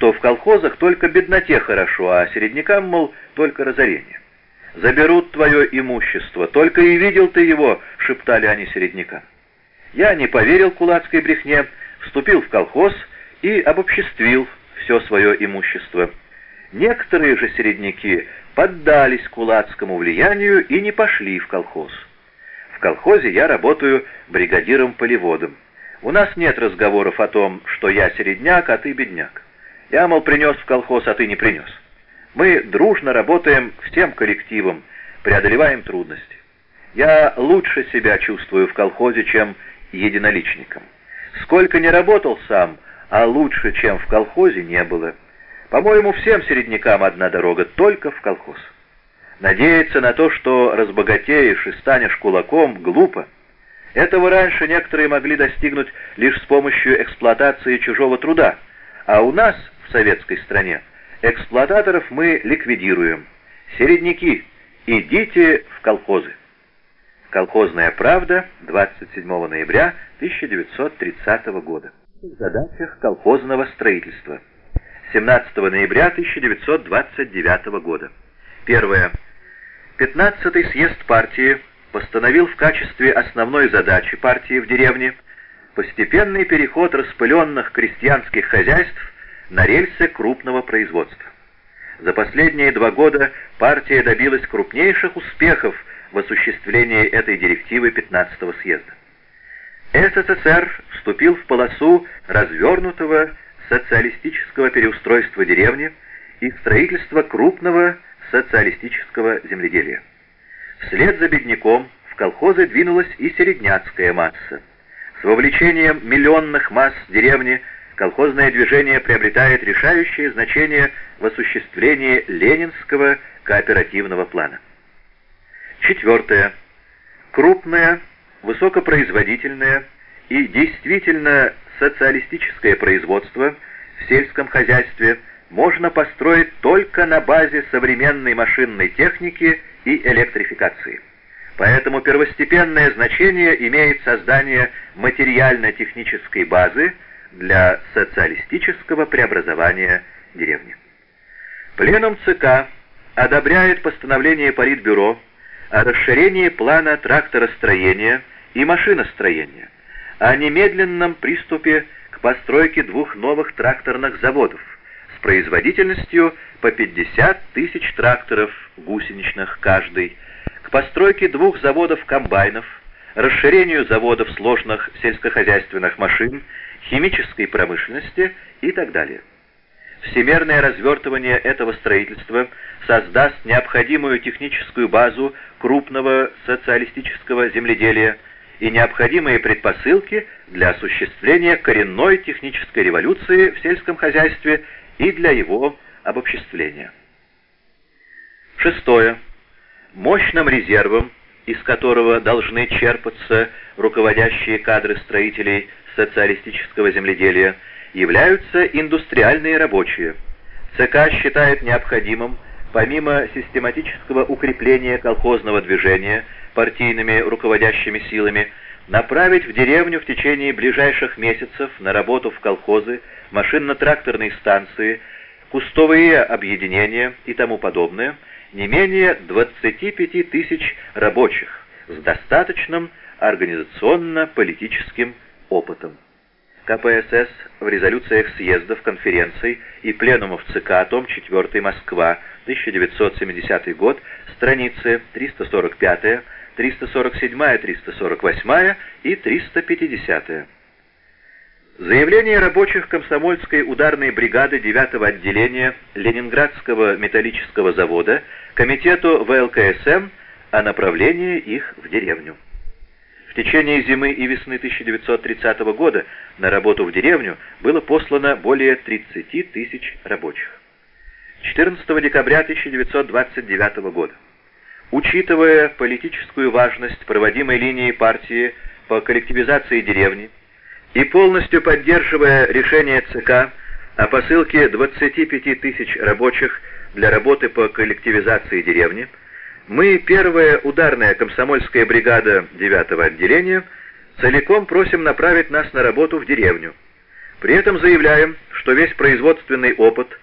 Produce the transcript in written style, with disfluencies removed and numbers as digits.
что в колхозах только бедноте хорошо, а середнякам, мол, только разорение. «Заберут твое имущество, только и видел ты его», — шептали они середнякам. Я не поверил кулацкой брехне, вступил в колхоз и обобществил все свое имущество. Некоторые же середняки поддались кулацкому влиянию и не пошли в колхоз. В колхозе я работаю бригадиром-полеводом. У нас нет разговоров о том, что я середняк, а ты бедняк. Я, мол, принес в колхоз, а ты не принес. Мы дружно работаем всем коллективом, преодолеваем трудности. Я лучше себя чувствую в колхозе, чем единоличником. Сколько не работал сам, а лучше, чем в колхозе, не было. По-моему, всем середнякам одна дорога, только в колхоз. Надеяться на то, что разбогатеешь и станешь кулаком, глупо. Этого раньше некоторые могли достигнуть лишь с помощью эксплуатации чужого труда, а у нас, в советской стране, эксплуататоров мы ликвидируем. Середняки, идите в колхозы. Колхозная правда, 27 ноября 1930 года. В задачах колхозного строительства. 17 ноября 1929 года. Первое. 15-й съезд партии постановил в качестве основной задачи партии в деревне постепенный переход распыленных крестьянских хозяйств на рельсы крупного производства. За последние 2 года партия добилась крупнейших успехов в осуществлении этой директивы 15-го съезда. СССР вступил в полосу развернутого социалистического переустройства деревни и строительства крупного социалистического земледелия. Вслед за бедняком в колхозы двинулась и середняцкая масса. С вовлечением миллионных масс деревни колхозное движение приобретает решающее значение в осуществлении ленинского кооперативного плана. Четвертое. Крупное, высокопроизводительное и действительно социалистическое производство в сельском хозяйстве можно построить только на базе современной машинной техники и электрификации. Поэтому первостепенное значение имеет создание материально-технической базы для социалистического преобразования деревни. Пленум ЦК одобряет постановление Политбюро о расширении плана тракторостроения и машиностроения, о немедленном приступе к постройке 2 новых тракторных заводов с производительностью по 50 тысяч тракторов гусеничных каждый, к постройке 2 заводов комбайнов, расширению заводов сложных сельскохозяйственных машин, химической промышленности и так далее. Всемирное развертывание этого строительства создаст необходимую техническую базу крупного социалистического земледелия и необходимые предпосылки для осуществления коренной технической революции в сельском хозяйстве и для его обобществления. Шестое. Мощным резервом, из которого должны черпаться руководящие кадры строителей социалистического земледелия, являются индустриальные рабочие. ЦК считает необходимым, помимо систематического укрепления колхозного движения партийными руководящими силами, направить в деревню в течение ближайших месяцев на работу в колхозы, машинно-тракторные станции, кустовые объединения и тому подобное, не менее 25 тысяч рабочих с достаточным организационно-политическим опытом. КПСС в резолюциях съездов, конференций и пленумов ЦК, том 4, Москва, 1970 год, страницы 345, 347, 348 и 350. Заявление рабочих комсомольской ударной бригады 9-го отделения Ленинградского металлического завода комитету ВЛКСМ о направлении их в деревню. В течение зимы и весны 1930 года на работу в деревню было послано более 30 тысяч рабочих. 14 декабря 1929 года. Учитывая политическую важность проводимой линии партии по коллективизации деревни и полностью поддерживая решение ЦК о посылке 25 тысяч рабочих для работы по коллективизации деревни, мы, первая ударная комсомольская бригада 9-го отделения, целиком просим направить нас на работу в деревню. При этом заявляем, что весь производственный опыт